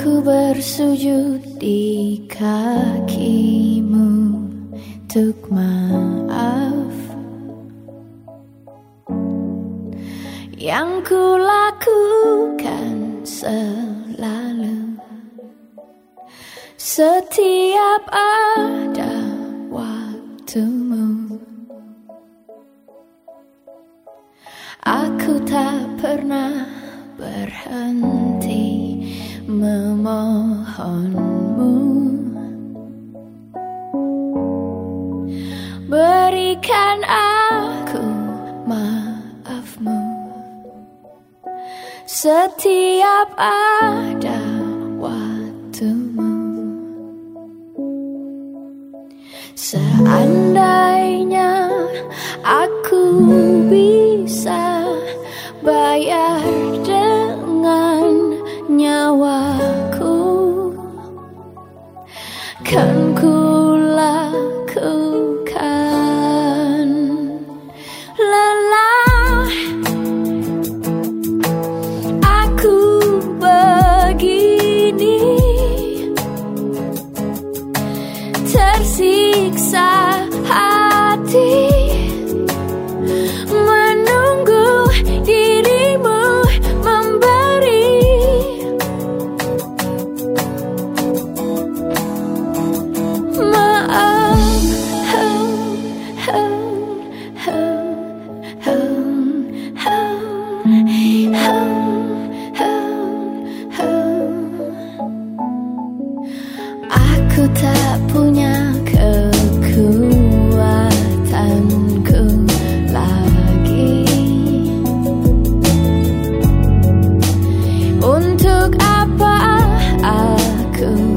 Aku bersujud di kakimu untuk maaf yang ku lakukan selalu setiap ada waktumu. Aku tak pernah berhenti memohonmu, berikan aku maafmu setiap ada waktumu. Seandainya aku bisa bayar dengan nyawaku, kan ku lakukan. Lelah aku begini, tersiksa hati menunggu dirimu memberi maaf. Aku tak punya kekuatanku lagi untuk apa aku